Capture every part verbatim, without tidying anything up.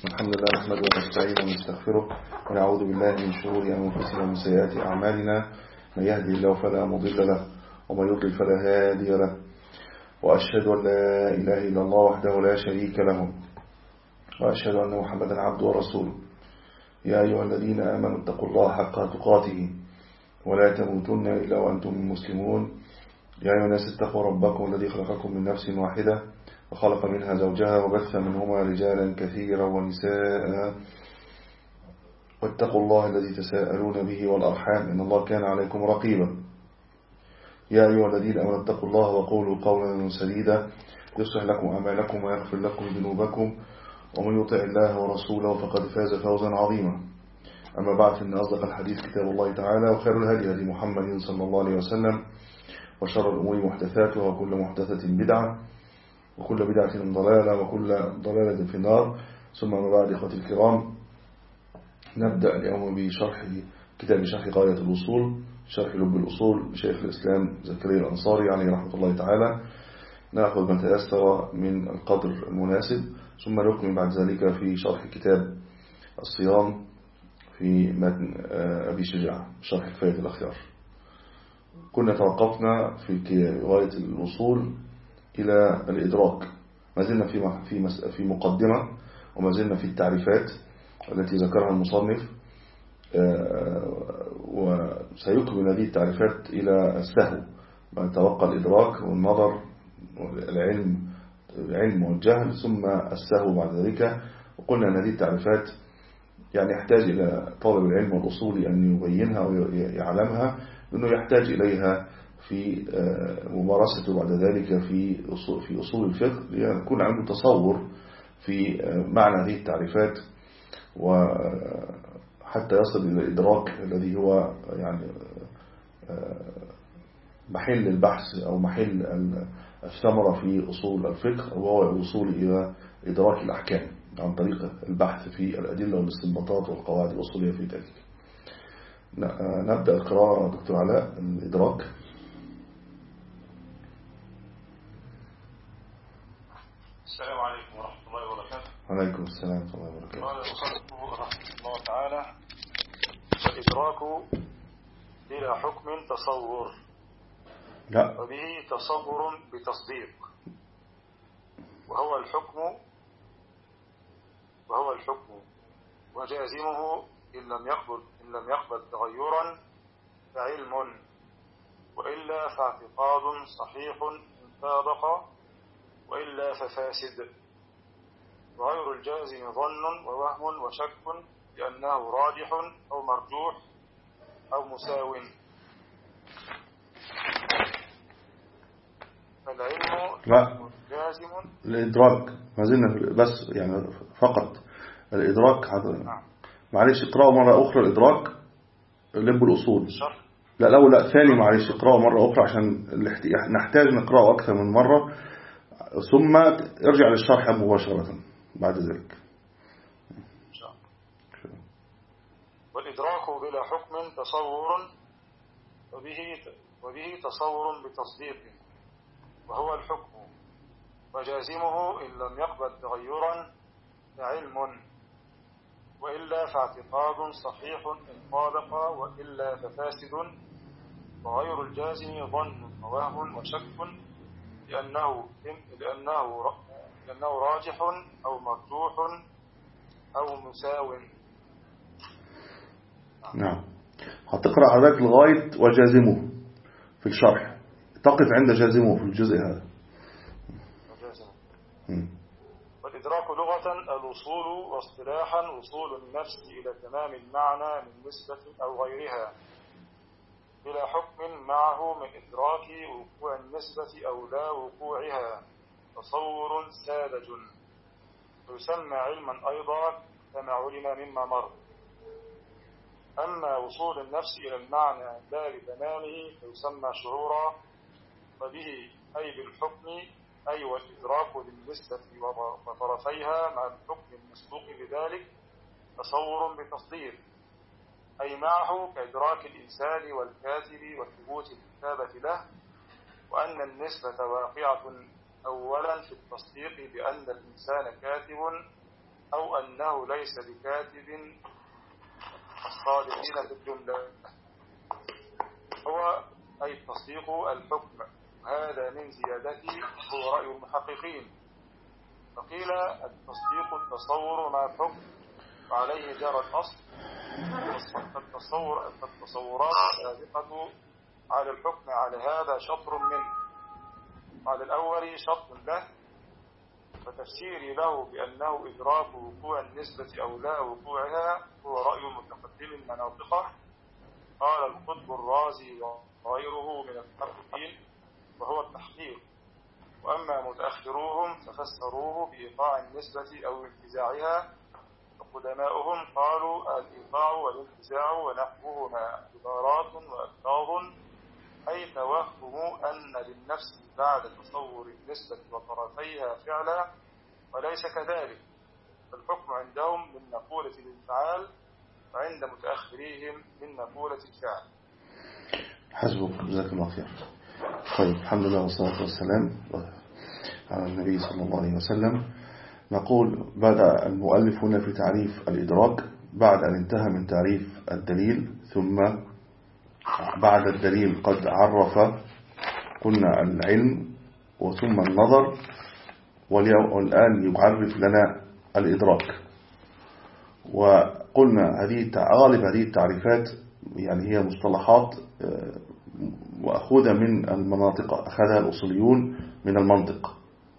الحمد لله نحمده ونستعينه ونستغفره ونعوذ بالله من شرور أنفسنا ومن سيئات أعمالنا. من يهدي الله فلا مضل له ومن يضلل فلا هادي له، وأشهد أن لا إله إلا الله وحده لا شريك له، وأشهد أن محمدا عبده ورسوله. يا أيها الذين آمنوا اتقوا الله حق تقاته ولا تموتن إلا وأنتم مسلمون. يا أيها الناس اتقوا ربكم الذي خلقكم من نفس واحدة وخلق منها زوجها وبث منهما رجالا كثيرا ونساء، واتقوا الله الذي تساءلون به والأرحام إن الله كان عليكم رقيبا. يا أيها الذين آمنوا اتقوا الله وقولوا قولا سديدا يصلح لكم أعمالكم ويغفر لكم ذنوبكم، ومن يطع الله ورسوله فقد فاز فوزا عظيما. أما بعد، فإن أصدق الحديث كتاب الله تعالى، وخير الهدي هدي محمد صلى الله عليه وسلم، وشر الأمور محدثاتها وكل محدثة بدعة وكل بدعة ضلالة وكل ضلالة في النار. ثم ما بعد، إخوتي الكرام، نبدأ اليوم بشرح كتاب شرح غاية الوصول، شرح لب الأصول لشيخ الإسلام زكريا الأنصاري عليه رحمة الله تعالى. نأخذ ما تيسر من القدر المناسب، ثم نكمل بعد ذلك في شرح كتاب الصيام في متن أبي شجاع شرح كفاية الأخيار. كنا توقفنا في غاية الوصول إلى الإدراك، ما زلنا في في في مقدمة، وما زلنا في التعريفات التي ذكرها المصنف، وسيكمل هذه التعريفات إلى السهو، ما تبقى الإدراك والنظر والعلم العلم والجهل، ثم السهو بعد ذلك. وقلنا أن هذه التعريفات يعني يحتاج إلى طالب العلم والأصولي أن يبينها ويعلمها، لأنه يحتاج إليها في ممارسته بعد ذلك في أصول, في أصول الفقه، ليكون عنده تصور في معنى هذه التعريفات، وحتى يصل إلى الإدراك الذي هو يعني محل البحث أو محل الثمرة في أصول الفقه، وهو الوصول إلى إدراك الأحكام عن طريق البحث في الأدلة والاستنباطات والقواعد الأصولية في ذلك. نبدأ القراءة. دكتور علاء، الإدراك. السلام عليكم ورحمة الله وبركاته. وعليكم السلام ورحمة الله وبركاته. قال المصنف رحمه الله تعالى: والإدراك بلا حكم تصور، لا وبه تصور بتصديق، وهو الحكم وهو الحكم وجازمه إن لم يقبل إن لم يقبل تغيرا فعلم، وإلا فاعتقاد صحيح إن صادق، وإلا ففاسد. وغير الجازم ظن ووهم وشك لأنه راجح أو مرجوح أو مساو. فالعلم لا جازم. الإدراك ما زلنا بس يعني فقط الإدراك. نعم. معلش اقرأوا مرة أخرى الإدراك لب الأصول. الشرح. لا لا لا ثاني معلش اقرأوا مرة أخرى عشان نحتاج نقرأه أكثر من مرة، ثم ارجع للشرح مباشرة بعد ذلك. والإدراك بلا حكم تصور، وبه وبه تصور بتصديق، وهو الحكم وجازمه إن لم يقبل تغيرا فعلم، وإلا فاعتقاد صحيح إن صادق، وإلا ففاسد. وغير الجازم ظن ووهم وشك لأنه لأنه لأنه راجح أو مرجوح أو مساو. نعم. هتقرأ حضرتك لغاية وجازمه في الشرح، تقف عند جازمه في الجزء هذا. والإدراك لغة الوصول، واصطلاحا وصول النفس إلى تمام المعنى من نسبة أو غيرها، بلا حكم معه من إدراك وقوع النسبة أو لا وقوعها، تصور ساذج، ويسمى علما أيضا كما علم مما مر. أما وصول النفس إلى المعنى لا لتمامه فيسمى شعورا، وبه أي بالحكم أي والإدراك بالنسبة وطرفيها مع الحكم المسبوق بذلك تصور بتصديق، أي معه كإدراك الإنسان والكاتب وثبوت الكتابة له، وأن النسبة واقعة أولا في التصديق بأن الإنسان كاتب أو أنه ليس بكاتب الصالحين في الجملة، هو أي تصديق الحكم. هذا من زيادته هو رأي المحققين. فقيل التصديق التصور مع الحكم وعليه جرى الأصل. فالتصور التصورات السابقة على الحكم على هذا شطر منه، على الأول شطر له، فتفسيري له بأنه إدراك وقوع النسبة أو لا وقوعها هو رأي المتقدم المناطقة. قال القطب الرازي وغيره من المحققين وهو التحقيق. وأما متأخروهم ففسروه بإيقاع النسبة أو انتزاعها، وقدماؤهم قالوا الإيقاع والانتزاع ونحوهما عبارات وألفاظ، أي توهم أن للنفس بعد تصور النسبة وطرفيها فعلا، وليس كذلك. فالحكم عندهم من مقولة الانفعال، وعند متأخريهم من مقولة الفعل. حسبك، جزاك الله خير. طيب، الحمد لله والصلاة والسلام على النبي صلى الله عليه وسلم. نقول بدأ المؤلف هنا في تعريف الإدراك بعد أن انتهى من تعريف الدليل، ثم بعد الدليل قد عرف قلنا العلم وثم النظر، والآن يعرف لنا الإدراك. وقلنا هذه غالب هذه التعريفات يعني هي مصطلحات وأخذها من المناطق، أخذها الأصوليون من المنطق.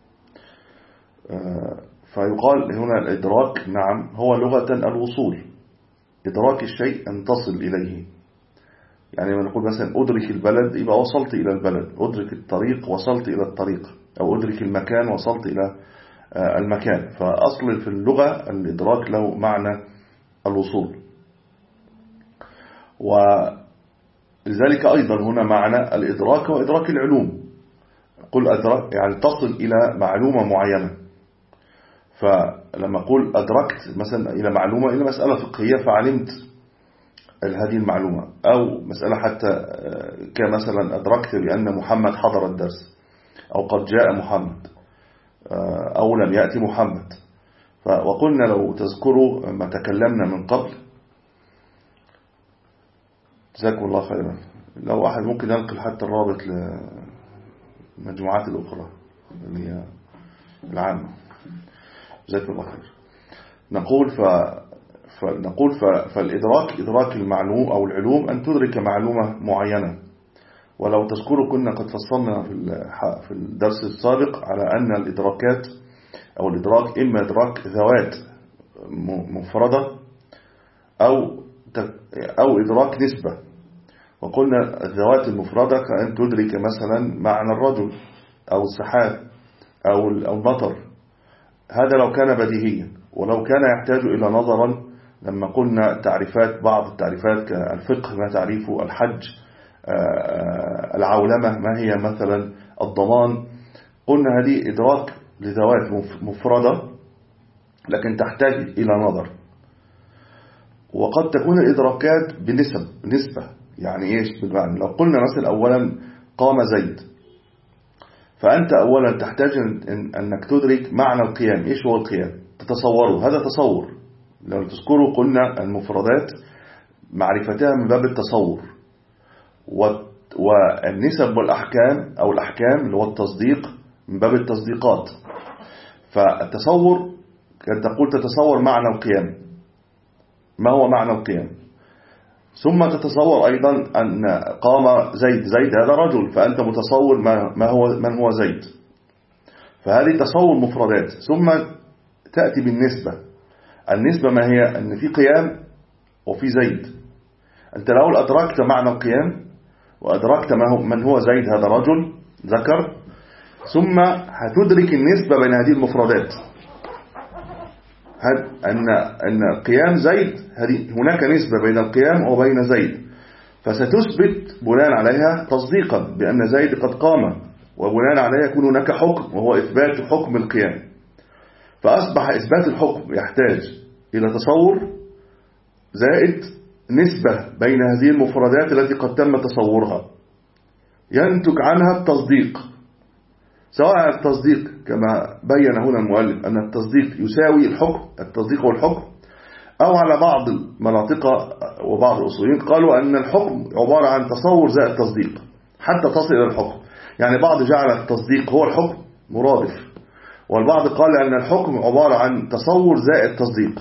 فيقال هنا الإدراك نعم هو لغة الوصول، إدراك الشيء أن تصل إليه. يعني لما نقول مثلا أدرك البلد يبقى وصلت إلى البلد، أدرك الطريق وصلت إلى الطريق، أو أدرك المكان وصلت إلى المكان. فأصل في اللغة الإدراك له معنى الوصول. ولذلك أيضا هنا معنى الإدراك هو إدراك العلوم. قل أدرك يعني تصل إلى معلومة معينة. فلما أقول أدركت مثلا إلى معلومة، إلى مسألة فقهية فعلمت هذه المعلومة، أو مسألة حتى كمثلا أدركت بأن محمد حضر الدرس، أو قد جاء محمد، أو لم يأتي محمد. وقلنا لو تذكروا ما تكلمنا من قبل، جزاكم الله خيرا، لو واحد ممكن ينقل حتى الرابط للمجموعات الأخرى اللي هي العامة، جزاكم الله خير. نقول ف فنقول فالإدراك إدراك المعلوم أو العلوم أن تدرك معلومة معينة. ولو تذكروا كنا قد فصلنا في الدرس السابق على أن الإدراكات أو الإدراك إما إدراك ذوات مفردة أو أو إدراك نسبة. وقلنا الذوات المفردة كأن تدرك مثلا معنى الرجل أو السحاب أو المطر، هذا لو كان بديهيا. ولو كان يحتاج إلى نظرا، لما قلنا تعريفات بعض التعريفات كالفقه ما تعريفه، الحج، العولمة ما هي مثلا، الضمان، قلنا هذه إدراك لذوات مفردة لكن تحتاج إلى نظر. وقد تكون الإدراكات بنسب نسبة. يعني إيش بالمعنى؟ لو قلنا مثلا أولا قام زيد، فأنت أولا تحتاج أنك تدرك معنى القيام. إيش هو القيام؟ تتصوره، هذا تصور. لو تذكروا قلنا المفردات معرفتها من باب التصور، والنسب والأحكام أو الأحكام اللي هو التصديق من باب التصديقات. فالتصور كان تقول تتصور معنى القيام، ما هو معنى القيام، ثم تتصور أيضا أن قام زيد، زيد هذا رجل، فأنت متصور ما هو من هو زيد. فهذه تصور مفردات. ثم تأتي بالنسبة. النسبة ما هي؟ أن في قيام وفي زيد. أنت لو أدركت معنى القيام وأدركت من هو زيد، هذا رجل ذكر، ثم هتدرك النسبة بين هذه المفردات، أن أن قيام زيد هذه هناك نسبة بين القيام وبين زيد. فستثبت بناء عليها تصديقا بأن زيد قد قام، وبناء عليها يكون هناك حكم وهو إثبات حكم القيام. فأصبح إثبات الحكم يحتاج إلى تصور زائد نسبة بين هذه المفردات التي قد تم تصورها، ينتج عنها التصديق. سواء التصديق كما بين هنا المؤلف أن التصديق يساوي الحكم، التصديق هو الحكم، أو على بعض المناطق وبعض الأصوليين قالوا أن الحكم عبارة عن تصور زائد تصديق حتى تصل إلى الحكم. يعني بعض جعل التصديق هو الحكم مرادف، والبعض قال أن الحكم عبارة عن تصور زائد تصديق،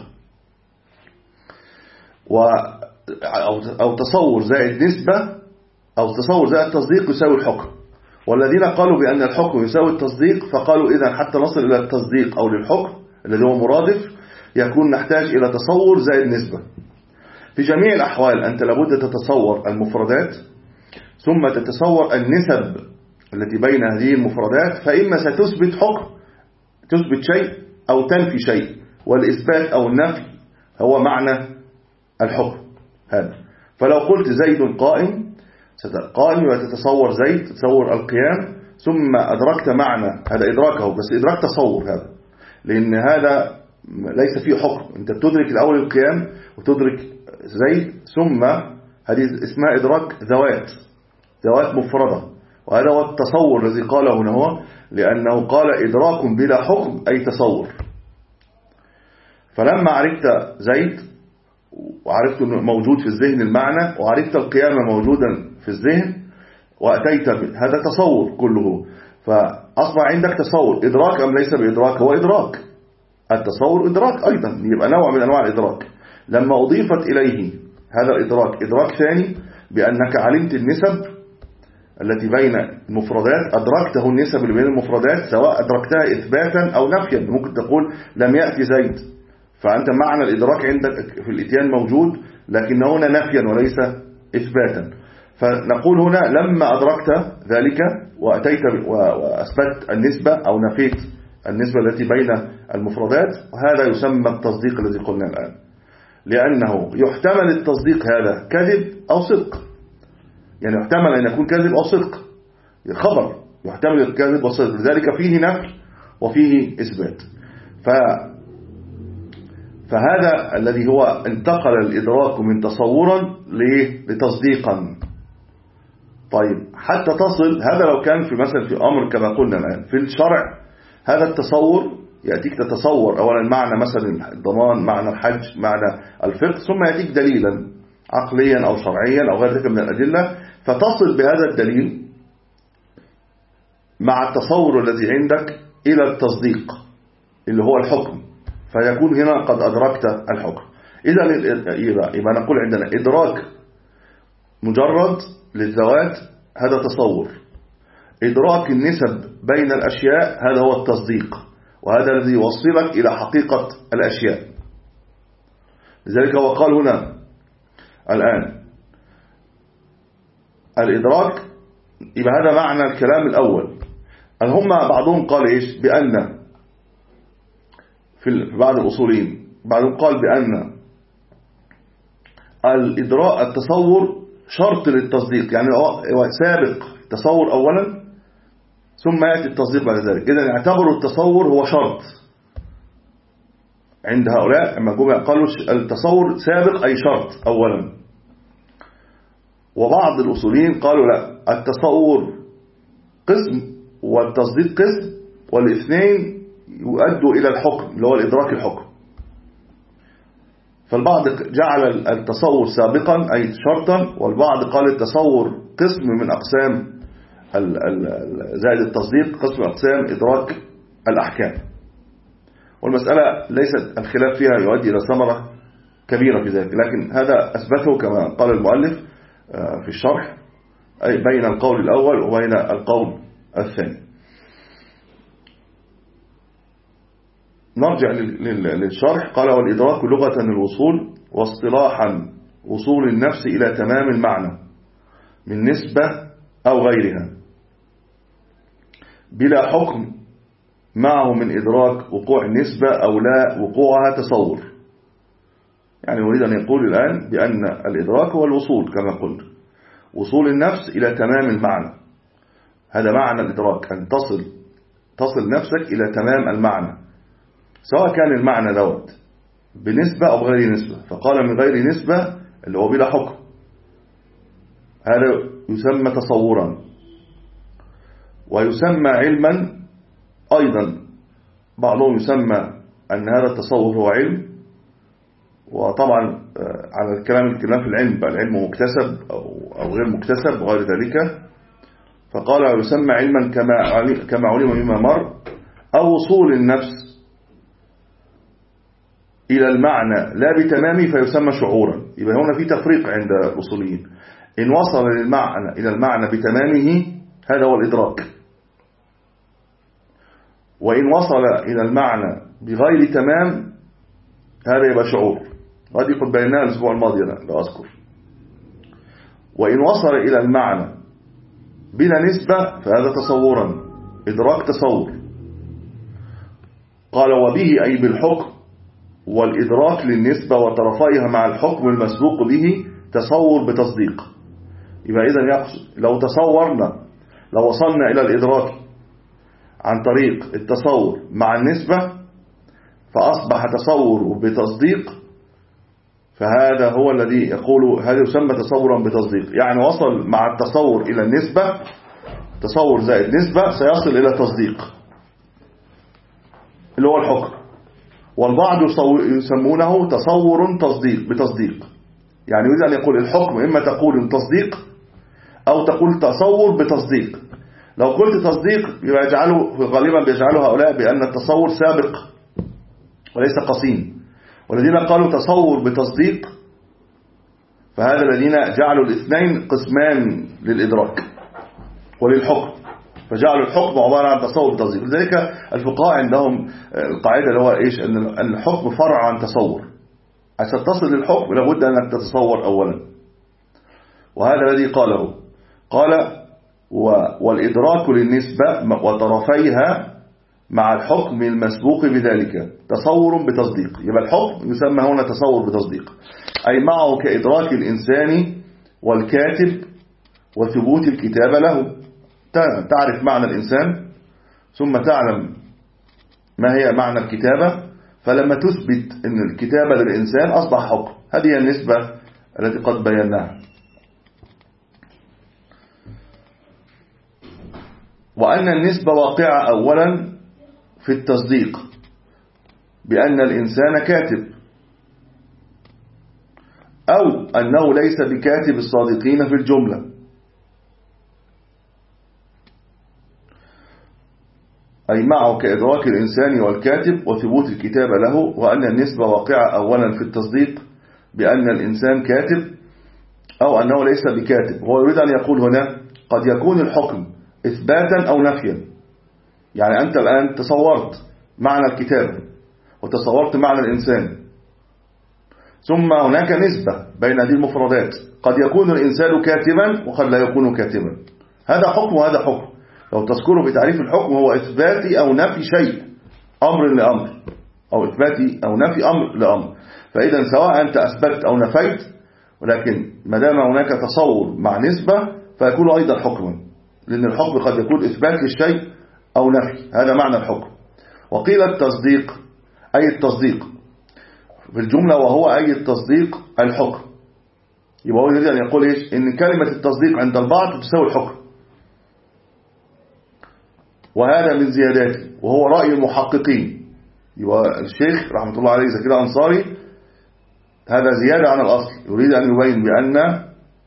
و أو تصور زائد نسبة، أو تصور زائد تصديق يساوي الحكم. والذين قالوا بأن الحكم يساوي التصديق فقالوا إذا حتى نصل إلى التصديق أو للحكم الذي هو مرادف يكون نحتاج إلى تصور زائد نسبة. في جميع الأحوال أنت لابد تتصور المفردات ثم تتصور النسب التي بين هذه المفردات، فإما ستثبت حكم تثبت شيء أو تنفي شيء، والإثبات أو النفي هو معنى الحكم هذا. فلو قلت زيد قائم، قائم وتتصور زيد، تتصور القيام، ثم أدركت معنى، هذا إدراكه بس إدراك تصور هذا، لأن هذا ليس فيه حكم. أنت تدرك الأول القيام وتدرك زيد، ثم هذه اسمها إدراك ذوات ذوات مفردة، وهذا هو التصور الذي قاله هنا هو، لأنه قال إدراك بلا حكم أي تصور. فلما عرفت زيد وعرفت أنه موجود في الذهن المعنى، وعرفت القيامة موجودا في الذهن وأتيت هذا تصور كله، فأصبح عندك تصور. إدراك أم ليس بإدراك؟ هو إدراك، التصور إدراك أيضا، يبقى نوع من أنواع الإدراك. لما أضيفت إليه هذا الإدراك إدراك ثاني بأنك علمت النسب التي بين المفردات، أدركته النسب اللي بين المفردات، سواء أدركتها إثباتا أو نفيا. ممكن تقول لم يأتي زيد، فأنت معنى الإدراك عندك في الإتيان موجود، لكن هنا نفيا وليس إثباتا. فنقول هنا لما أدركت ذلك وأتيت وأثبت النسبة أو نفيت النسبة التي بين المفردات، وهذا يسمى التصديق الذي قلنا الآن، لأنه يحتمل التصديق هذا كذب أو صدق. يعني يحتمل أن يكون كذب أو صدق، خبر يحتمل الكذب والصدق، لذلك فيه نفي وفيه إثبات. ف فهذا الذي هو انتقل الإدراك من تصورا لتصديقا. طيب حتى تصل، هذا لو كان في مثلا في أمر كما قلنا الآن في الشرع، هذا التصور يأتيك تتصور أولا معنى مثلا الضمان، معنى الحج، معنى الفقه، ثم يأتيك دليلا عقليا أو شرعيا أو غير ذلك من الأدلة، فتصل بهذا الدليل مع التصور الذي عندك إلى التصديق اللي هو الحكم، فيكون هنا قد أدركت الحكم. إذا يبقى نقول عندنا إدراك مجرد للذوات هذا تصور، إدراك النسب بين الأشياء هذا هو التصديق، وهذا الذي يوصلك إلى حقيقة الأشياء. لذلك هو قال هنا الآن الإدراك، يبقى هذا معنى الكلام الأول. هم بعضهم قال إيش؟ بأن في بعض الأصولين بعضهم قال بأن الإدراك التصور شرط للتصديق، يعني هو سابق تصور أولا ثم يأتي التصديق بعد ذلك. إذن اعتبروا التصور هو شرط عند هؤلاء، أما جمع قالوا التصور سابق أي شرط أولا. وبعض الأصوليين قالوا لا، التصور قسم والتصديق قسم، والاثنين يؤدوا إلى الحكم اللي هو الإدراك الحكم. فالبعض جعل التصور سابقا أي شرطا، والبعض قال التصور قسم من أقسام زائد التصديق قسم أقسام إدراك الأحكام. والمسألة ليست الخلاف فيها يؤدي إلى ثمرة كبيرة في ذلك، لكن هذا أثبته كما قال المؤلف في الشرح، أي بين القول الأول وبين القول الثاني. نرجع للشرح. قال والإدراك لغة الوصول، واصطلاحا وصول النفس إلى تمام المعنى من نسبة أو غيرها بلا حكم معه من إدراك وقوع النسبة أو لا وقوعها تصور. يعني نريد أن يقول الآن بأن الإدراك هو الوصول كما قلت، وصول النفس إلى تمام المعنى، هذا معنى الإدراك، أن تصل تصل نفسك إلى تمام المعنى، سواء كان المعنى دوت بنسبة أو بغير نسبة. فقال من غير نسبة اللي هو بلا حكم، هذا يسمى تصورا، ويسمى علما أيضا بعضهم يسمى أن هذا التصور هو علم، وطبعا على الكلام الكلام في العلم بقى العلم مكتسب أو غير مكتسب وغير ذلك، فقال يسمى علما كما كما علم مما مر، أو وصول النفس إلى المعنى لا بتمامه فيسمى شعورا. يبقى هنا في تفريق عند الأصوليين، إن وصل للمعنى إلى المعنى بتمامه هذا هو الإدراك، وإن وصل إلى المعنى بغير تمام هذا يبقى شعور، وهذه قد بيناها الأسبوع الماضي لا أذكر. وإن وصل إلى المعنى بلا نسبة فهذا تصورا، إدراك تصور. قال وبه أي بالحكم والإدراك للنسبة وطرفيها مع الحكم المسبوق به تصور بتصديق. يبقى إذن يقصد لو تصورنا لو وصلنا إلى الإدراك عن طريق التصور مع النسبة فأصبح تصور بتصديق، فهذا هو الذي يقول هذا يسمى تصورا بتصديق، يعني وصل مع التصور إلى النسبة، تصور زائد نسبة سيصل إلى تصديق اللي هو الحكم. والبعض يسمونه تصور تصديق بتصديق، يعني يريد أن يقول الحكم إما تقول تصديق أو تقول تصور بتصديق. لو قلت تصديق يبقى يجعله غالبا بيجعله هؤلاء بأن التصور سابق وليس قسيم، والذين قالوا تصور بتصديق فهذا الذين جعلوا الاثنين قسمان للإدراك وللحكم، فجعلوا الحكم عبارة عن تصور بتصديق. لذلك الفقهاء عندهم القاعدة اللي هو إيش، أن الحكم فرع عن تصور، عشان تصل للحكم لابد أنك تتصور أولا، وهذا الذي قاله. قال والإدراك للنسبة وطرفيها مع الحكم المسبوق بذلك تصور بتصديق. يبقى الحكم يسمى هنا تصور بتصديق، أي معه كإدراك الإنسان والكاتب وثبوت الكتابة له. تعرف معنى الإنسان ثم تعلم ما هي معنى الكتابة، فلما تثبت أن الكتابة للإنسان أصبح حكم. هذه النسبة التي قد بيناها. وأن النسبة واقعة أولا في التصديق بأن الإنسان كاتب، أو أنه ليس بكاتب الصادقين في الجملة، أي معه كإدراك الإنسان والكاتب وثبوت الكتابة له. وأن النسبة واقعة أولا في التصديق بأن الإنسان كاتب أو أنه ليس بكاتب. هو يريد أن يقول هنا قد يكون الحكم إثباتا أو نفيا، يعني أنت الآن تصورت معنى الكتاب وتصورت معنى الإنسان، ثم هناك نسبة بين هذه المفردات، قد يكون الإنسان كاتبا وقد لا يكون كاتبا. هذا حكم وهذا حكم. لو تذكروا في تعريف الحكم هو إثباتي أو نفي شيء، أمر لأمر، أو إثباتي أو نفي أمر لأمر. فإذا سواء أنت أثبت أو نفيت، ولكن ما دام هناك تصور مع نسبة فيكون أيضا حكما، لأن الحكم قد يكون إثبات للشيء أو نفي. هذا معنى الحكم. وقيل التصديق أي التصديق في الجملة، وهو أي التصديق الحكم. يبقى هو يريد أن يقول إيش، إن كلمة التصديق عند البعض تساوي الحكم، وهذا من زياداته وهو رأي المحققين. يبقى الشيخ رحمة الله عليه زكريا أنصاري هذا زيادة عن الأصل، يريد أن يبين بأن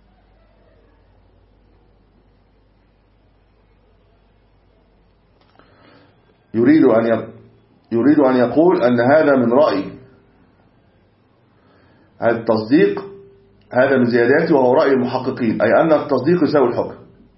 يريد أن يريد أن يقول أن هذا من رأي هذا التصديق، هذا من زياداته وهو رأي المحققين، أي أن التصديق يساوي الحكم.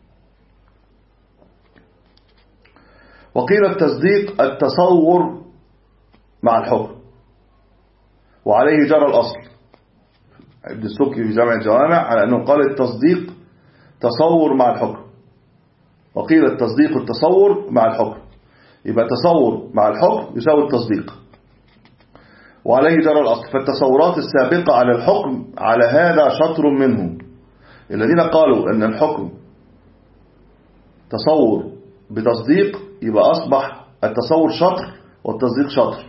وقيل التصديق التصور مع الحكم، وعليه جرى الأصل. ابن السبكي في جامع الجوامع على أنه قال التصديق تصور مع الحكم، وقيل التصديق التصور مع الحكم. يبقى تصور مع الحكم يساوي التصديق، وعليه جرى الأصل. فالتصورات السابقة على الحكم على هذا شطر منهم. الذين قالوا أن الحكم تصور بتصديق يبقى أصبح التصور شطر والتصديق شطر.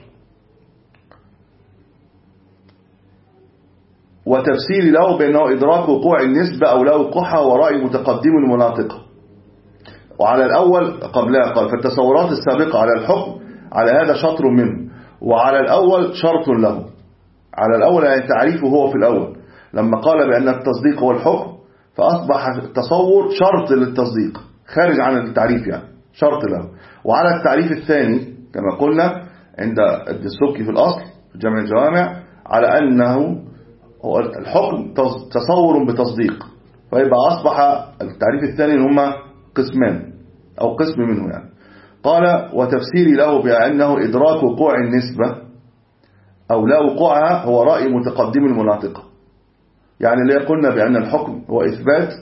وتفسير له بأنه إدراك وقوع النسبة أو لا وقوعها ورأي متقدم المناطقة. وعلى الأول قبلها قال فالتصورات السابقة على الحكم على هذا شطر منه، وعلى الأول شرط له. على الأول يعني تعريفه هو في الأول لما قال بأن التصديق هو الحكم، فأصبح التصور شرط للتصديق خارج عن التعريف، يعني شرط له. وعلى التعريف الثاني كما قلنا عند الدسوقي في الأصل في جمع الجوامع على أنه هو الحكم تصور بتصديق، فيبقى أصبح التعريف الثاني هما قسمان أو قسم منه يعني. قال وتفسيري له بأنه إدراك وقوع النسبة أو لا وقوعها هو رأي متقدم المناطقة. يعني اللي قلنا بأن الحكم هو إثبات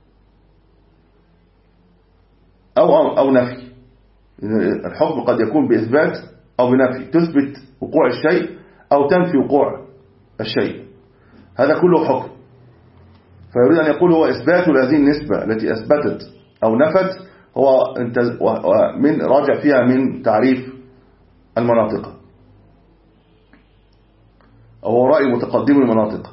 أو, أو, أو نفي. الحكم قد يكون بإثبات أو بنفي، تثبت وقوع الشيء أو تنفي وقوع الشيء، هذا كله حكم. فيريد أن يقول هو إثبات هذه النسبة التي أثبتت أو نفت، هو من راجع فيها من تعريف المناطق أو رأي متقدم المناطق.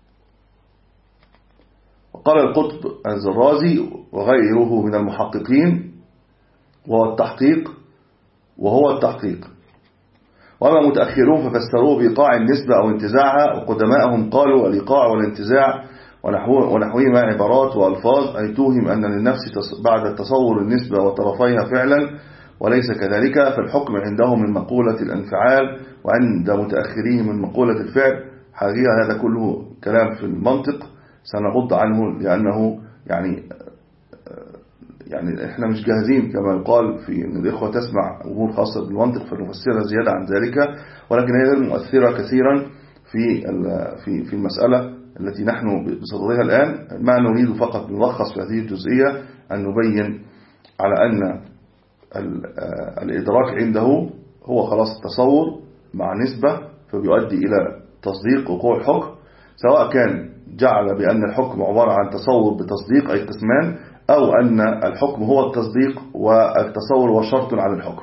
وقال القطب الزرازي وغيره من المحققين وهو التحقيق وهو التحقيق وأما متأخرون ففسروه بإيقاع النسبة أو انتزاعها، وقدماءهم قالوا الإيقاع والانتزاع ونحوهما عبارات وألفاظ أي توهم أن للنفس بعد تصور النسبة وطرفيها فعلا وليس كذلك، فالحكم عندهم من مقولة الانفعال وعند متأخرين من مقولة الفعل. حقيقة هذا كله كلام في المنطق سنغض عنه لأنه يعني يعني احنا مش جاهزين كما يقال في ان الإخوة تسمع أمور خاصة بالمنطق فنفسرها زيادة عن ذلك، ولكن هي المؤثرة كثيرا في في في المسألة التي نحن بصددها الآن. ما نريد فقط نلخص في هذه الجزئية أن نبين على أن الإدراك عنده هو خلاص التصور مع نسبة فبيؤدي إلى تصديق وقوع الحكم، سواء كان جعل بأن الحكم عبارة عن تصور بتصديق أي قسمان، أو أن الحكم هو التصديق والتصور هو شرط على الحكم.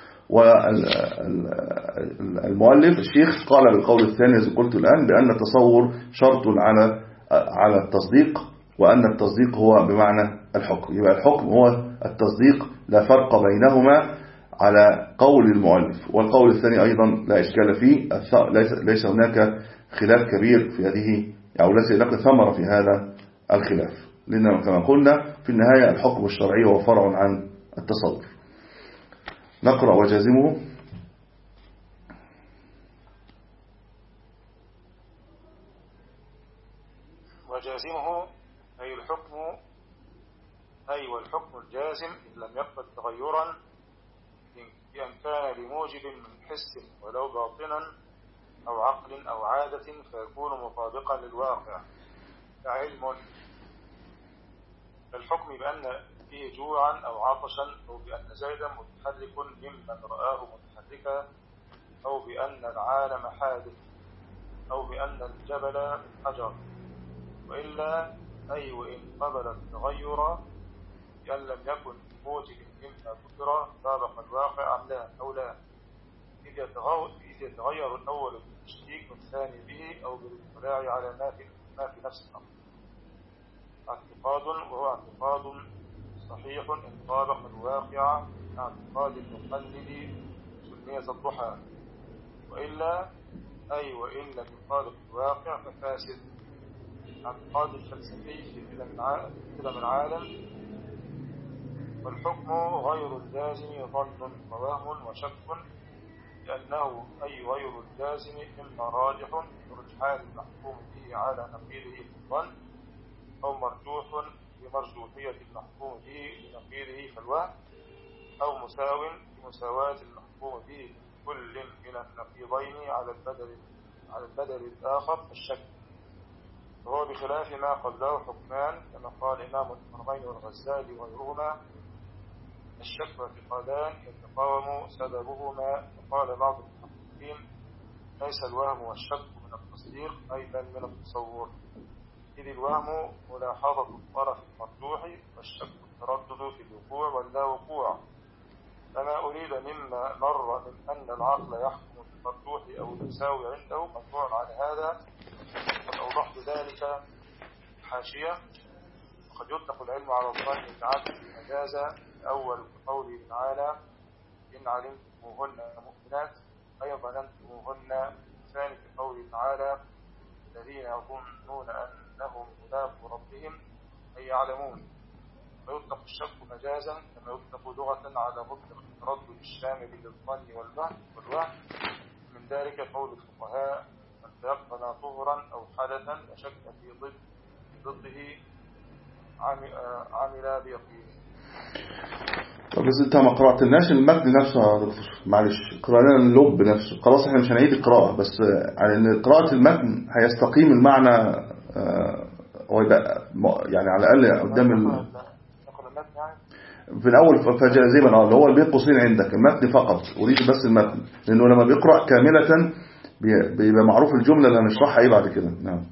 والمؤلف الشيخ قال بالقول الثاني الذي قلت الآن بأن التصور شرط على على التصديق، وأن التصديق هو بمعنى الحكم. يبقى الحكم هو التصديق لا فرق بينهما على قول المؤلف. والقول الثاني أيضا لا إشكال فيه، ليس هناك خلاف كبير في هذه أو ليس هناك ثمرة في هذا الخلاف، لأن كما قلنا في النهاية الحكم الشرعي هو فرع عن التصور. نقرأ وجازمه. وجازمه أي الحكم أي والحكم الجازم إن لم يقبل تغيرا بأن كان لموجب من حس ولو باطنا أو عقل أو عادة فيكون مطابقا للواقع كعلم. الحكم بأن فيه جوعا أو عطشا، أو بأن زيدا متحرك ممن رآه متحركا، أو بأن العالم حادث، أو بأن الجبل حجر. وإلا أي وإن قبل التغير بأن لم يكن موجب مما ذكر سابق الواقع أم لا أو لا، إذ يتغير الأول بالتشكيك والثاني به أو بالاطلاع على ما في ما في نفس الأمر. اعتقاد وهو اعتقاد صحيح إن طابق الواقع اعتقاد المقلد سنية الضحى. وإلا أي وإن لم يطابق الواقع ففاسد. اعتقاد الفلسفي في قدم العالم. والحكم غير الجازم ظن ووهم وشك، لأنه أي غير الجازم إما راجح برجحان المحكوم به على نقيضه في الظن، أو مرجوح بمرجوحية المحكوم به لنقيضه فالوهم، أو مساو بمساواة المحكوم به كل من النقيضين على البدل على البدل الآخر فالشك. وهو بخلاف ما قبله حكمان كما قال إمام الحرمين والغزالي وغيرهما: الشك واعتقادان يتقاوم سببهما. وقال بعض المحققين: ليس الوهم والشك من التصديق أي بل من التصور، إذ الوهم ملاحظة الطرف المرجوح والشك التردد في الوقوع واللا وقوع. فما أريد مما مر من أن العقل يحكم بالمرجوح أو المساوي عنده ممنوع على هذا، قد أوضحت ذلك حاشية. وقد يطلق العلم على الظن المتعدد مجازا الأول بقوله تعالى إن علمتموهن مؤمنات أي ظننتموهن. الثاني بقوله تعالى الذين يظنون أنهم ملاقو ربهم أي يعلمون. ويطلق الشك مجازا كما يطلق لغة على مطلق التردد الشامل للظن والوهم. من ذلك قول الفقهاء من تيقن طهرا أو حدثا وشك في ضد ضده عمل بيقين. طب بس انت ما قرأتلناش المتن نفسه يا دكتور، معلش قرأنا اللب نفسه. خلاص احنا مش هنعيد القراءة، بس على ان قراءة المتن هيستقيم المعنى ويبقى يعني على الأقل قدام ال... في الأول فجازما اه اللي هو البيت قوسين عندك المتن فقط، أريد بس المتن، لأنه لما بيقرأ كاملة بيبقى معروف الجملة اللي هنشرحها ايه بعد كده. نعم.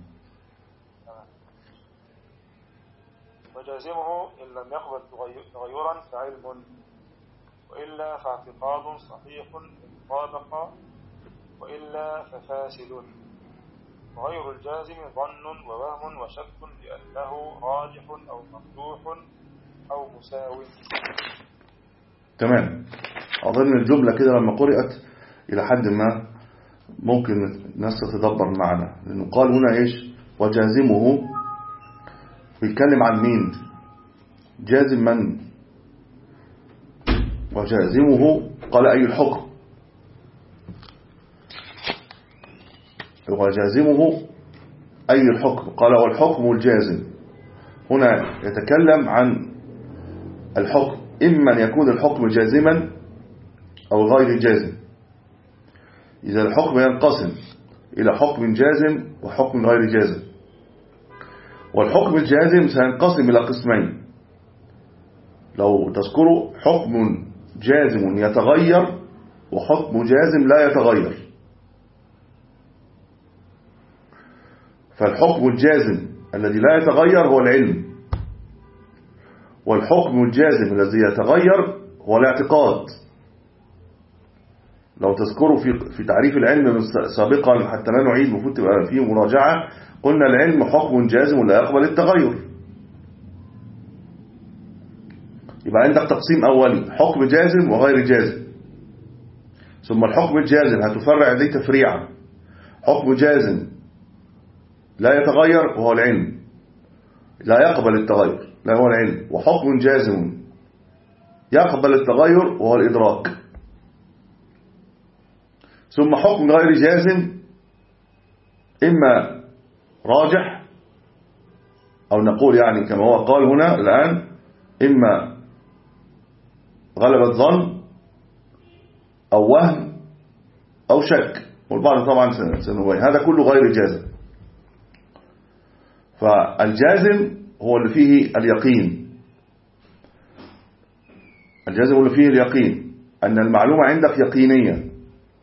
وجازمه إن لم يقبل تغيرا فعلم، وإلا فاعتقاد صحيح إن طابق، وإلا ففاسد. وغير الجازم ظن ووهم وشك لأنه راجح أو مفتوح أو مساوي. تمام. أظن الجملة كده لما قرأت إلى حد ما ممكن الناس تتدبر معنا، لأنه قال هنا إيش وجازمه، بيتكلم عن مين؟ جازم من؟ وجازمه قال أي الحكم؟ وجازمه أي الحكم؟ قال والحكم الجازم. هنا يتكلم عن الحكم، إما أن يكون الحكم جازما أو غير جازم. إذا الحكم ينقسم إلى حكم جازم وحكم غير جازم، والحكم الجازم سينقسم إلى قسمين. لو تذكروا حكم جازم يتغير وحكم جازم لا يتغير. فالحكم الجازم الذي لا يتغير هو العلم، والحكم الجازم الذي يتغير هو الاعتقاد. لو تذكروا في في تعريف العلم من سابقا حتى لا نعيد، المفروض تبقى فيه مراجعة، قلنا العلم حكم جازم لا يقبل التغير. يبقى عندك تقسيم أولي حكم جازم وغير جازم، ثم الحكم الجازم هتفرع إليه تفريعا. حكم جازم لا يتغير وهو العلم، لا يقبل التغير لا هو العلم، وحكم جازم يقبل التغير وهو الإدراك. ثم حكم غير جازم إما راجح أو نقول يعني كما هو قال هنا الآن إما غلبة ظن أو وهم أو شك، والبعض طبعا سنوي، هذا كله غير جازم. فالجازم هو اللي فيه اليقين، الجازم هو اللي فيه اليقين أن المعلومة عندك يقينية،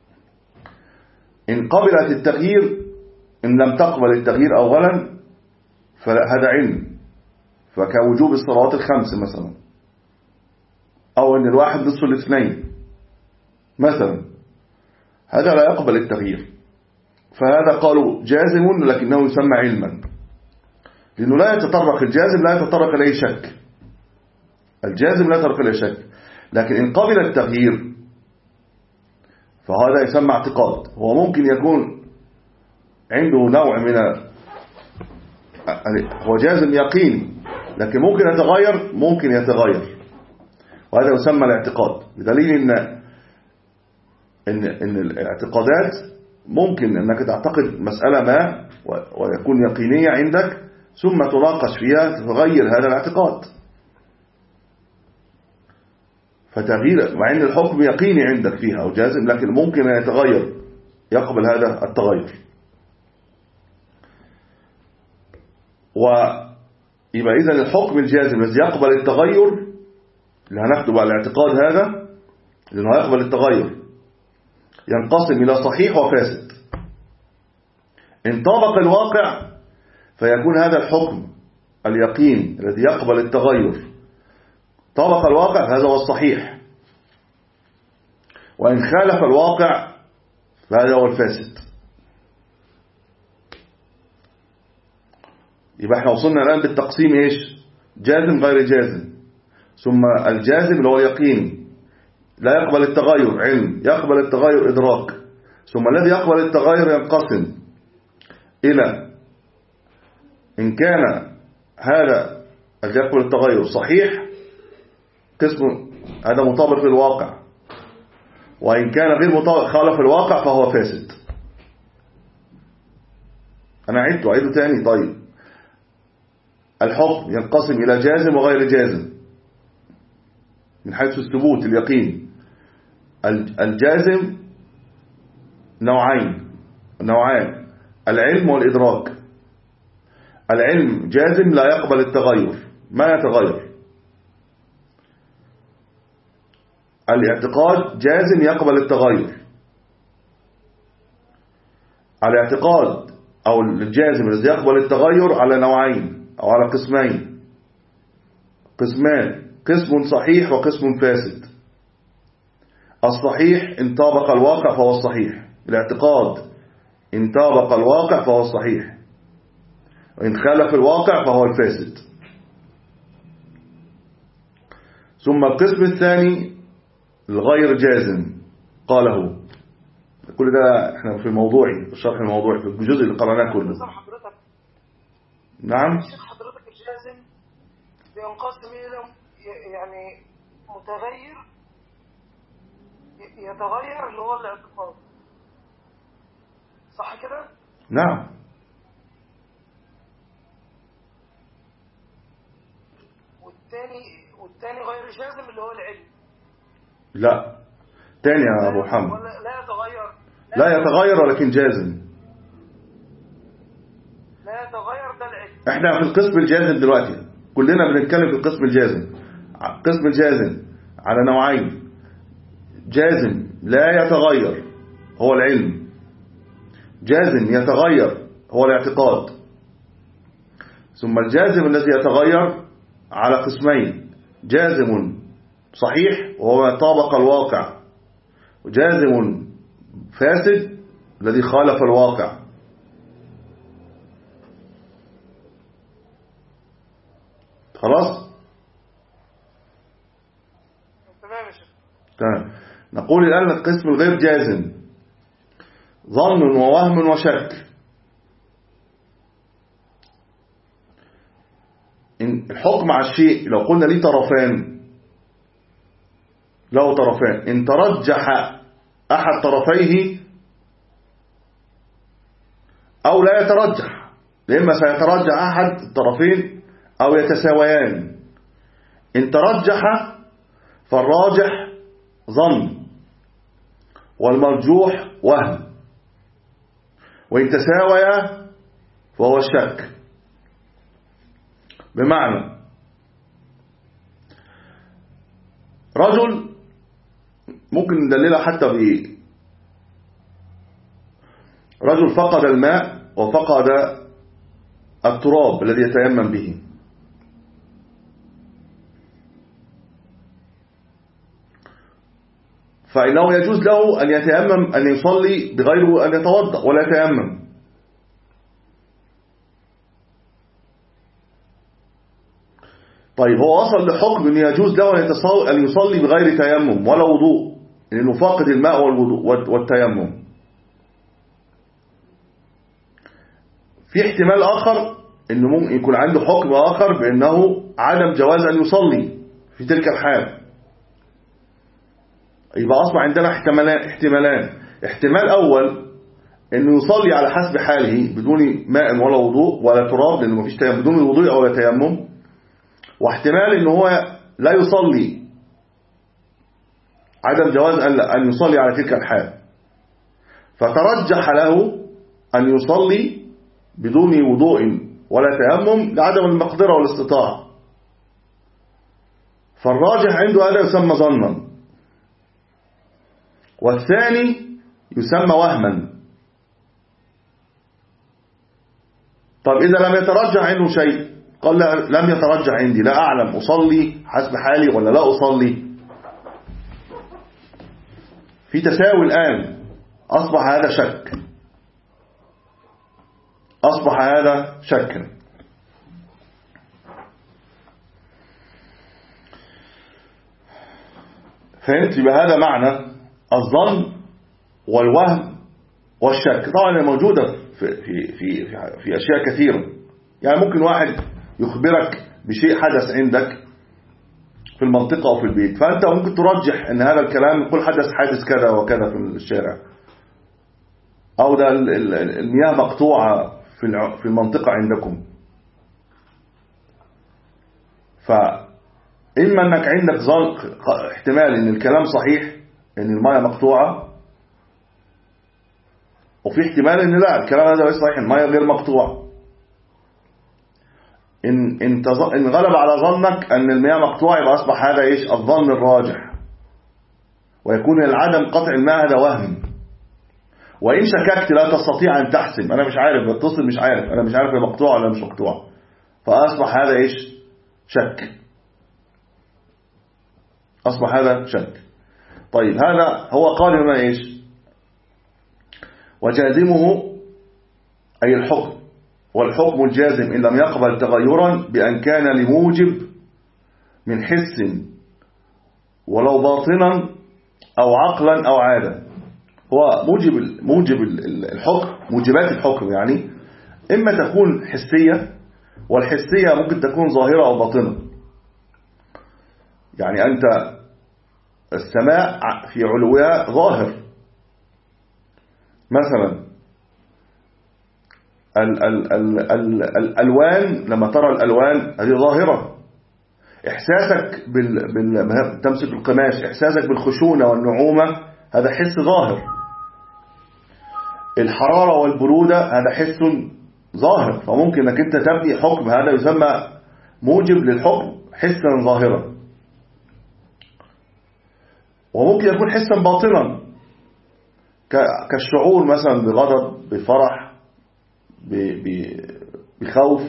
إن قبلت التغيير إن لم تقبل التغيير أولا فهذا علم، فكوجوب الصلوات الخمس مثلا، أو أن الواحد نصف الاثنين مثلا، هذا لا يقبل التغيير، فهذا قالوا جازم لكنه يسمى علما، لأنه لا يتطرق الجازم لا يتطرق إليه شك، الجازم لا يتطرق إليه شك، لكن إن قبل التغيير فهذا يسمى اعتقاد. هو ممكن يكون عنده نوع من هو جازم يقيني، لكن ممكن يتغير ممكن يتغير وهذا يسمى الاعتقاد، بدليل إن إن إن الاعتقادات ممكن أنك تعتقد مسألة ما ويكون يقينية عندك ثم تناقش فيها تغير هذا الاعتقاد، فتغيير مع أن الحكم يقيني عندك فيها أو جازم، لكن ممكن أن يتغير يقبل هذا التغير. ويبقى إذن الحكم الجازم الذي يقبل التغير اللي هنكتب على الاعتقاد هذا لأنه يقبل التغير ينقسم إلى صحيح وفاسد. إن طابق الواقع فيكون هذا الحكم اليقين الذي يقبل التغير طابق الواقع هذا هو الصحيح، وإن خالف الواقع فهذا هو الفاسد. يبقى احنا وصلنا الآن بالتقسيم إيش؟ جازم غير جازم، ثم الجازم اللي هو اليقين لا يقبل التغير علم، يقبل التغير إدراك، ثم الذي يقبل التغير ينقسم إلى إن كان هذا الذي يقبل التغير صحيح قسم هذا مطابق للواقع، وإن كان غير مطابق خالف الواقع فهو فاسد. أنا عدته عيده تاني. طيب الحكم ينقسم إلى جازم وغير جازم من حيث الثبوت اليقين. الجازم نوعين نوعان العلم والإدراك. العلم جازم لا يقبل التغير، ما يتغير. الاعتقاد جازم يقبل التغير. الاعتقاد أو الجازم الذي يقبل التغير على نوعين أو على قسمين قسمان، قسم صحيح وقسم فاسد. الصحيح إن طابق الواقع فهو الصحيح، الاعتقاد إن طابق الواقع فهو الصحيح، وإن خالف الواقع فهو الفاسد. ثم القسم الثاني الغير جازم قاله. كل ده احنا في موضوعي في الشرح الموضوعي في الجزء اللي قرأناه كله. نعم شيخ حضرتك الجازم بينقسم إلى يعني متغير يتغير اللي هو الاعتقاد، صح كده؟ نعم. والتاني والتاني غير جازم اللي هو العلم. لا تاني يا أبو محمد، ولا لا يتغير. لا, لا يتغير ولكن جازم. لا يتغير ده العلم. احنا في القسم الجازم دلوقتي، كلنا بنتكلم في القسم الجازم. قسم الجازم على نوعين: جازم لا يتغير هو العلم، جازم يتغير هو الاعتقاد. ثم الجازم الذي يتغير على قسمين: جازم صحيح وهو طابق الواقع، وجازم فاسد الذي خالف الواقع. خلاص تمام. نقول الآن القسم الغير جازم: ظن ووهم وشك. إن الحكم على الشيء لو قلنا ليه طرفان، له طرفان، إن ترجح أحد طرفيه أو لا يترجح، لإما سيترجح أحد الطرفين أو يتساويان. إن ترجح فالراجح ظن والمرجوح وهم، وإن تساوي فهو الشك. بمعنى رجل ممكن ندللها حتى ب رجل فقد الماء وفقد التراب الذي يتيمم به، فإنه يجوز له أن يتيمم، أن يصلي بغيره أن يتوضأ ولا يتيمم. طيب هو وصل لحكم أن يجوز له أن يصلي بغير تيمم ولا وضوء، لأنه فاقد الماء والوضوء والتيمم. في احتمال آخر أنه ممكن يكون عنده حكم آخر بأنه عدم جواز أن يصلي في تلك الحال. يبقى أصبح عندنا احتمالان احتمالان احتمال أول أنه يصلي على حسب حاله بدون ماء ولا وضوء ولا تراب، لأنه مفيش تيمم، بدون وضوء أو تيمم. واحتمال أنه هو لا يصلي، عدم جواز أن يصلي على تلك الحال، فترجح له أن يصلي بدون وضوء ولا تيمم لعدم المقدرة والاستطاعة. فالراجح عنده هذا يسمى ظنا، والثاني يسمى وهما. طب إذا لم يترجح عنه شيء، قال لم يترجح عندي، لا أعلم أصلي حسب حالي ولا لا أصلي، في تساوي الآن، أصبح هذا شك، أصبح هذا شكا. فهمت؟ يبقى هذا معنى الظن والوهم والشك. طبعا موجودة في, في, في, في أشياء كثيرة. يعني ممكن واحد يخبرك بشيء حدث عندك في المنطقة أو في البيت، فأنت ممكن ترجح أن هذا الكلام يقول حدث حادث كذا وكذا في الشارع، أو ده المياه مقطوعة في المنطقة عندكم. فإما أنك عندك ظن احتمال أن الكلام صحيح، أن المياه مقطوعة، وفي احتمال أن لا، الكلام هذا ليس صحيح، المياه غير مقطوعة. إن, إن, إن غلب على ظنك أن المياه مقطوعة، يبقى أصبح هذا إيش؟ الظن الراجح، ويكون العدم قطع الماء هذا وهم. وإن شككت لا تستطيع أن تحسم، أنا مش عارف، بتصل مش عارف، أنا مش عارف هي مقطوعة ولا مش مقطوعة، فأصبح هذا إيش؟ شك. أصبح هذا شك. طيب هذا هو قال هنا إيش؟ وجازمه أي الحكم، والحكم الجازم إن لم يقبل تغيرا بأن كان لموجب من حس ولو باطنا أو عقلا أو عادة. هو موجب موجب الحكم، موجبات الحكم يعني إما تكون حسية، والحسية ممكن تكون ظاهرة أو باطنة. يعني أنت السماء في علوها ظاهر، مثلا ال ال ال ال الألوان، لما ترى الألوان هذه ظاهرة. إحساسك بال بال تمسك القماش، إحساسك بالخشونة والنعومة، هذا حس ظاهر. الحرارة والبرودة هذا حس ظاهر، فممكن أنك أنت تبني حكم، هذا يسمى موجب للحكم حسا ظاهرا. وممكن يكون حسا باطنا كالشعور مثلا بغضب، بفرح، بخوف،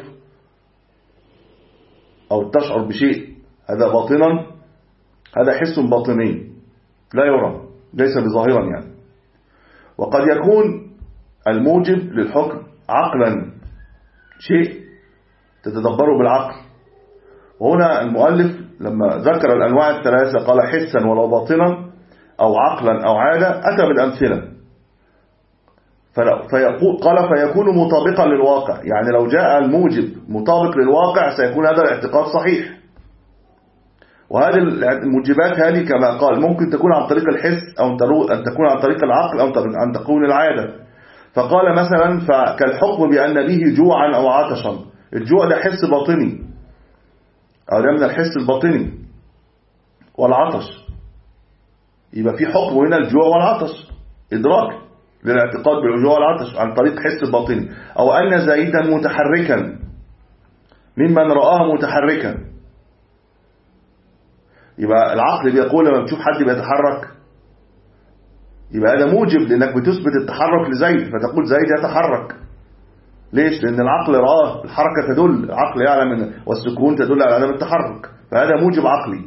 أو تشعر بشيء، هذا باطنا، هذا حس باطني لا يرى، ليس بظاهرا يعني. وقد يكون الموجب للحكم عقلا، شيء تتدبره بالعقل. وهنا المؤلف لما ذكر الأنواع الثلاثة قال حسا ولو باطنا أو عقلا أو عادة، أتى بالأمثلة. فيقول قال فيكون مطابقا للواقع، يعني لو جاء الموجب مطابق للواقع سيكون هذا الاعتقاد صحيح. وهذه الموجبات هذه كما قال ممكن تكون عن طريق الحس، أو أن تكون عن طريق العقل، أو أن تكون العادة. فقال مثلا فكالحكم بأن به جوعا أو عطشا. الجوع ده حس باطني، أو ده من الحس الباطني، والعطش يبقى في حكم هنا الجوع والعطش، إدراك للاعتقاد بالجوع والعطش عن طريق حس الباطني. أو أن زيدا متحركا ممن رآه متحركا، يبقى العقل بيقول لما بتشوف حد بيتحرك يبقى هذا موجب لأنك بتثبت التحرك لزيد، فتقول زيد يتحرك. ليش؟ لأن العقل رآه، الحركة تدل، العقل يعلم، والسكون تدل على عدم التحرك، فهذا موجب عقلي.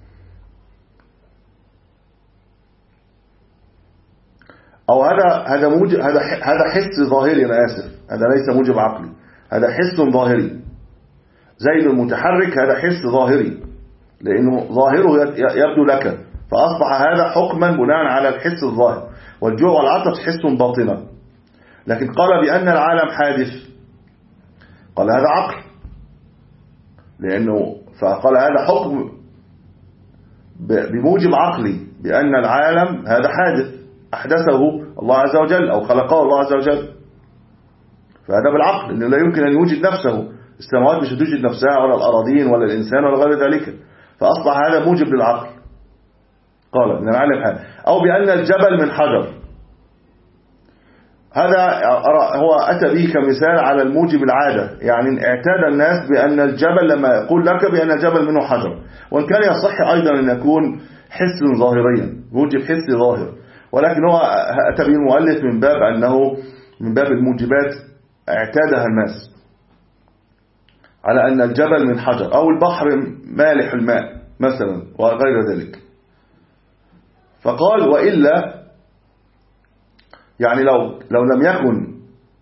أو هذا هذا موجب، هذا هذا حس ظاهري، أنا آسف، هذا ليس موجب عقلي، هذا حس ظاهري. زيد المتحرك هذا حس ظاهري، لأنه ظاهره يبدو لك، فأصبح هذا حكما بناء على الحس الظاهر. والجوع والعطش حس باطنا. لكن قال بأن العالم حادث، قال هذا عقل، لأنه فقال هذا حكم بموجب عقلي بأن العالم هذا حادث أحدثه الله عز وجل، أو خلقه الله عز وجل، فهذا بالعقل، إنه لا يمكن أن يوجد نفسه، السماوات مش توجد نفسها، ولا الأراضين ولا الإنسان ولا غير ذلك، فأصبح هذا موجب للعقل. قال إن العالم حادث. أو بأن الجبل من حجر، هذا هو أتى به كمثال على الموجب العادة. يعني اعتاد الناس بأن الجبل، لما يقول لك بأن الجبل منه حجر، وإن كان يصح أيضا أن يكون حس ظاهريا، موجب حس ظاهر، ولكن هو أتى به المؤلف من باب أنه من باب الموجبات اعتادها الناس على أن الجبل من حجر، أو البحر مالح الماء مثلا وغير ذلك. فقال وإلا، يعني لو لو لم يكن،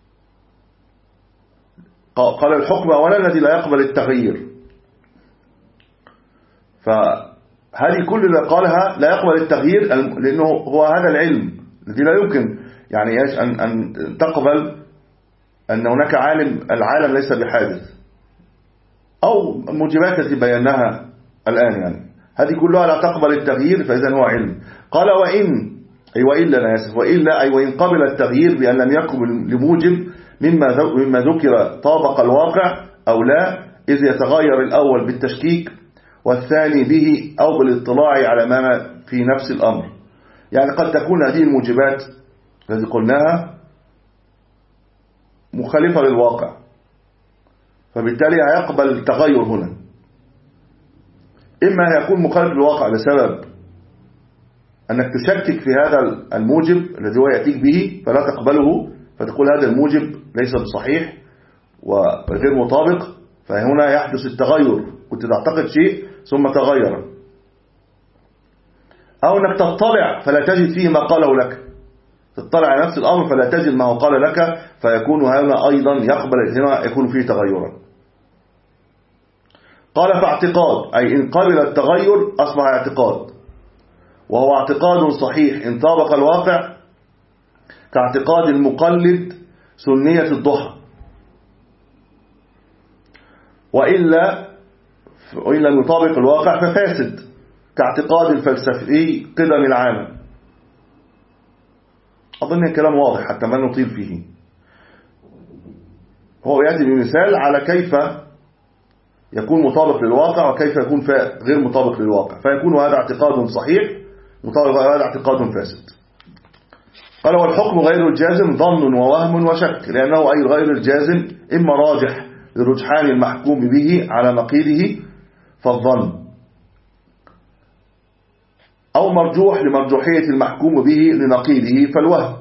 قال الحكم أولا الذي لا يقبل التغيير، فهذا هذه كل اللي قالها لا يقبل التغيير، لأنه هو هذا العلم الذي لا يمكن يعني أن أن تقبل أن هناك عالم العالم ليس بحادث، أو الموجبات التي بيناها الآن، يعني هذه كلها لا تقبل التغيير، فإذا هو علم. قال وإن أي وإلا أنا آسف وإلا أي وإن قبل التغيير بأن لم يكن لموجب مما مما ذكر طابق الواقع أو لا، إذ يتغير الأول بالتشكيك والثاني به أو بالاطلاع على ما في نفس الأمر. يعني قد تكون هذه الموجبات التي قلناها مخالفة للواقع، فبالتالي هيقبل التغير هنا. إما هيكون مخالف للواقع بسبب أنك تشكك في هذا الموجب الذي هو يأتيك به فلا تقبله، فتقول هذا الموجب ليس بصحيح وغير مطابق، فهنا يحدث التغير، كنت تعتقد شيء ثم تغير. أو أنك تطلع فلا تجد فيه ما قاله لك، تطلع على نفس الأمر فلا تجد ما هو قال لك، فيكون هنا أيضا يقبل هنا يكون فيه تغيرا. قال فاعتقاد أي إن قبل التغير أصبح اعتقاد، وهو اعتقاد صحيح إن طابق الواقع، كاعتقاد المقلد سنية الضحى، وإلا وإن لم يطابق الواقع ففاسد، كاعتقاد الفلسفي قدم العالم. أظن الكلام واضح حتى ما نطيل فيه. هو يأتي بمثال على كيف يكون مطابق للواقع وكيف يكون غير مطابق للواقع، فيكون هذا اعتقاد صحيح مطابق هذا اعتقاد فاسد. قال والحكم غير الجازم ظن ووهم وشك، لأنه أي غير الجازم إما راجح لرجحان المحكوم به على نقيضه فالظن، أو مرجوح لمرجوحية المحكوم به لنقيضه فالوهم.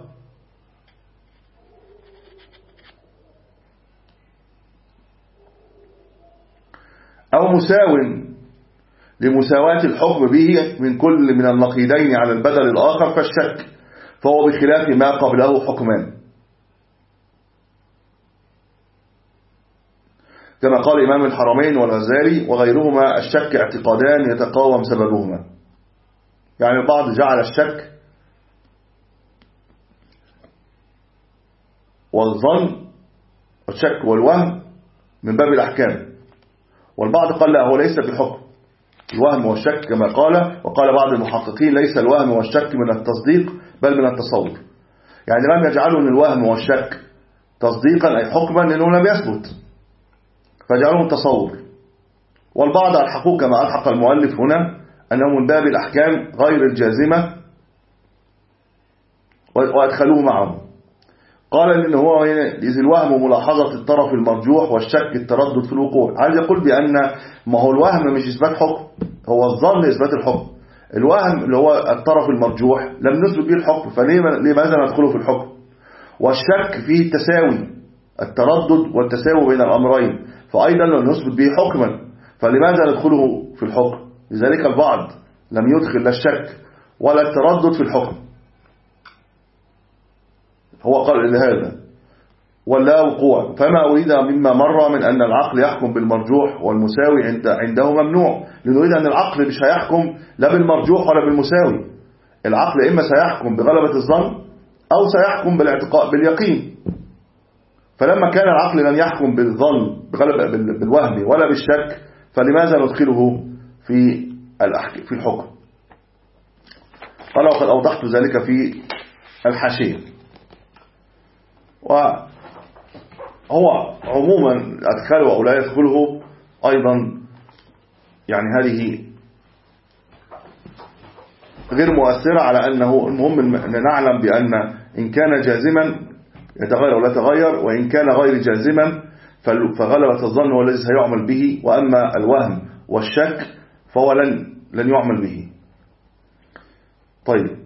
أو مساو لمساواة الحكم به من كل من النقيضين على البدل الآخر فالشك، فهو بخلاف ما قبله حكمان، كما قال إمام الحرمين والغزالي وغيرهما الشك اعتقادان يتقاوم سببهما. يعني البعض جعل الشك والظن والشك والوهم من باب الأحكام، والبعض قال لا هو ليس بحكم الوهم والشك كما قال. وقال بعض المحققين ليس الوهم والشك من التصديق بل من التصور، يعني لم يجعلوا من الوهم والشك تصديقا أي حكما لأنه لم يثبت فجعلهم تصور. والبعض ألحقوه كما ألحق المؤلف هنا أنه من باب الأحكام غير الجازمة وأدخلوه معه. قال إن هو إذ الوهم ملاحظة الطرف المرجوح والشك التردد في الوقوع. عايز يقول بأن ما هو الوهم مش إثبات حكم، هو الظن إثبات الحكم. الوهم اللي هو الطرف المرجوح لم نثبت به الحكم، فلماذا ندخله في الحكم؟ والشك فيه التساوي، التردد والتساوي بين الأمرين، فأيضا لم نثبت به حكما، فلماذا ندخله في الحكم؟ لذلك البعض لم يدخل لا الشك ولا التردد في الحكم. هو قال لهذا ولا وقوع. فما أريد مما مر من أن العقل يحكم بالمرجوح والمساوي عند عنده ممنوع، لنريد أن العقل مش هيحكم لا بالمرجوح ولا بالمساوي. العقل إما سيحكم بغلبة الظن أو سيحكم بالاعتقاد باليقين. فلما كان العقل لن يحكم بالظن بغلبة بالوهم ولا بالشك، فلماذا ندخله في في الحكم؟ قال وقد أوضحت ذلك في الحاشية. وهو عموما أدخله أو لا يدخله أيضا يعني هذه غير مؤثرة على أنه المهم أن نعلم بأن إن كان جازما يتغير ولا يتغير، وإن كان غير جازما فغلبة الظن هو الذي سيعمل به، وأما الوهم والشك فهو لن لن يعمل به. طيب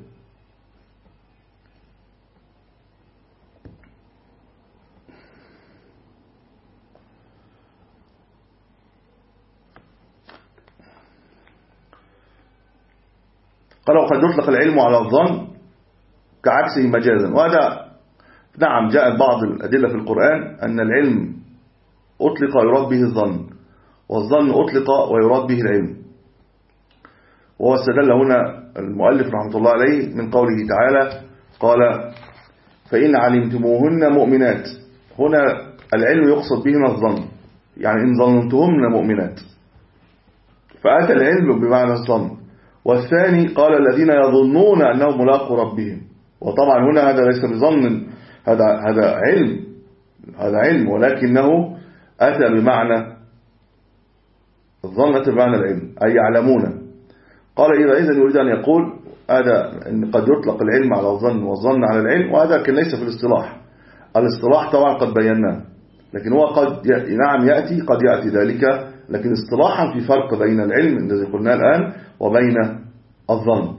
قال وقد يطلق العلم على الظن كعكسه مجازا، وهذا نعم جاء بعض الأدلة في القرآن أن العلم أطلق ويراد به الظن، والظن أطلق ويراد به العلم. وهو استدل هنا المؤلف رحمة الله عليه من قوله تعالى قال فإن علمتموهن مؤمنات. هنا العلم يقصد بهما الظن، يعني إن ظننتهن مؤمنات، فأتى العلم بمعنى الظن. والثاني قال الذين يظنون أنهم ملاقوا ربهم، وطبعا هنا هذا ليس بظن، هذا هذا علم، هذا علم ولكنه أتى بمعنى الظن، أتى بمعنى العلم أي يعلمون. قال إذا إذن يريد أن يقول هذا إن قد يطلق العلم على الظن والظن على العلم، وهذا كان ليس في الاصطلاح. الاصطلاح طبعا قد بيناه، لكن هو قد نعم يأتي قد يأتي ذلك، لكن اصطلاحا في فرق بين العلم الذي قلناه الآن وبين الظن.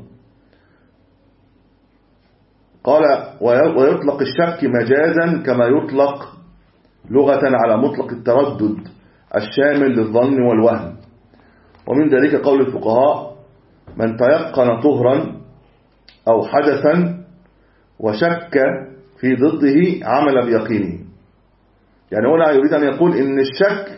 قال ويطلق الشك مجازا كما يطلق لغة على مطلق التردد الشامل للظن والوهم. ومن ذلك قول الفقهاء من تيقن طهرا أو حدثا وشك في ضده عمل بيقينه. يعني هنا يريد أن يقول إن الشك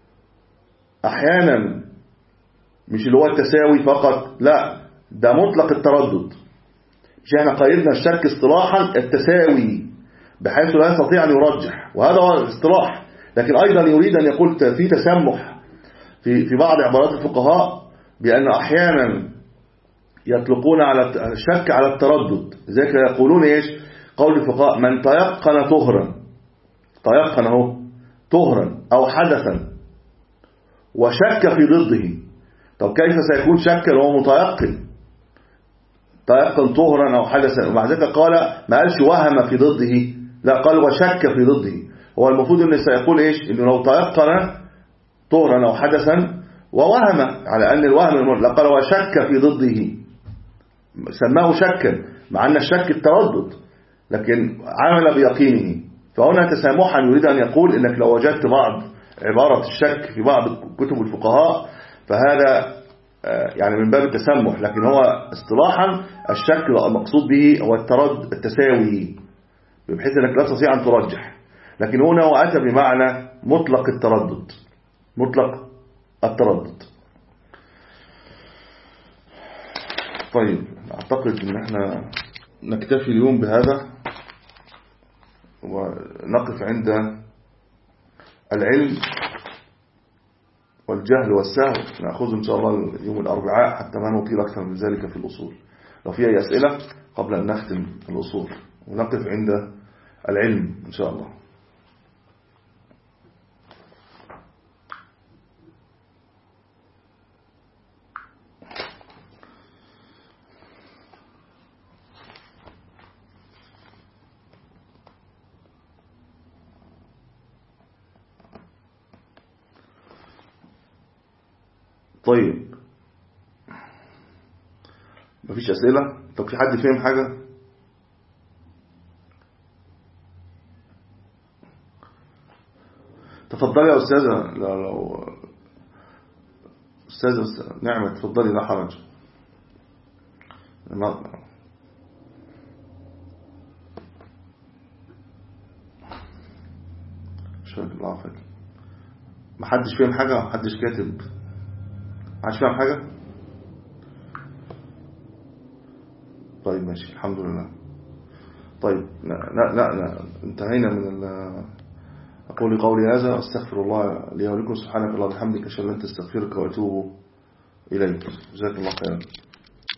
أحيانا مش اللي هو التساوي فقط، لا ده مطلق التردد. مش احنا قيدنا الشك اصطلاحا التساوي بحيث لا يستطيع أن يرجح، وهذا هو الاصطلاح. لكن أيضا يريد أن يقول في تسمح في في بعض عبارات الفقهاء بأن أحيانا يطلقون على الشك على التردد. ذلك يقولون إيش؟ قول الفقهاء من تيقن طهرا، تيقن هو طهرا أو حدثا وشك في ضده. طب كيف سيكون شكا وهو متيقن؟ تيقن طهرا أو حدثا، ومع ذلك قال ما قالش وهم في ضده، لا قال وشك في ضده. هو المفروض أنه سيقول إيش؟ إنه لو تيقن طهرا أو حدثا ووهم، على أن الوهم لا قال وشك في ضده، سماه شكا مع أن الشك التردد، لكن عمل بيقينه. فهنا تسامحا يريد أن يقول إنك لو وجدت بعض عبارة الشك في بعض كتب الفقهاء فهذا يعني من باب التسمح، لكن هو اصطلاحا الشك المقصود به هو التردد التساوي، بحيث أنك لا تستطيع أن ترجح. لكن هنا هو أتى بمعنى مطلق التردد، مطلق التردد. طيب أعتقد أن احنا نكتفي اليوم بهذا، ونقف عند العلم والجهل والسهو، نأخذ إن شاء الله يوم الأربعاء حتى ما نطيل أكثر من ذلك في الأصول. لو في أي أسئلة قبل أن نختم الأصول، ونقف عند العلم إن شاء الله. طيب مفيش أسئلة؟ طب في حد فهم حاجة؟ تفضلي يا أستاذة. لو, لو أستاذة نعمة تفضلي، لا حرج. ما شكرا الله عافاك. ما حدش فهم حاجة؟ ما حدش كاتب؟ ما حدش فهم حاجة؟ طيب ماشي الحمد لله. طيب لا لا لا انتهينا من أقول قولي هذا، أستغفر الله لي ولكم، سبحانك اللهم وبحمدك، أشهد أن لا إله إلا أنت، أستغفرك وأتوب إليك. جزاك الله خيرا.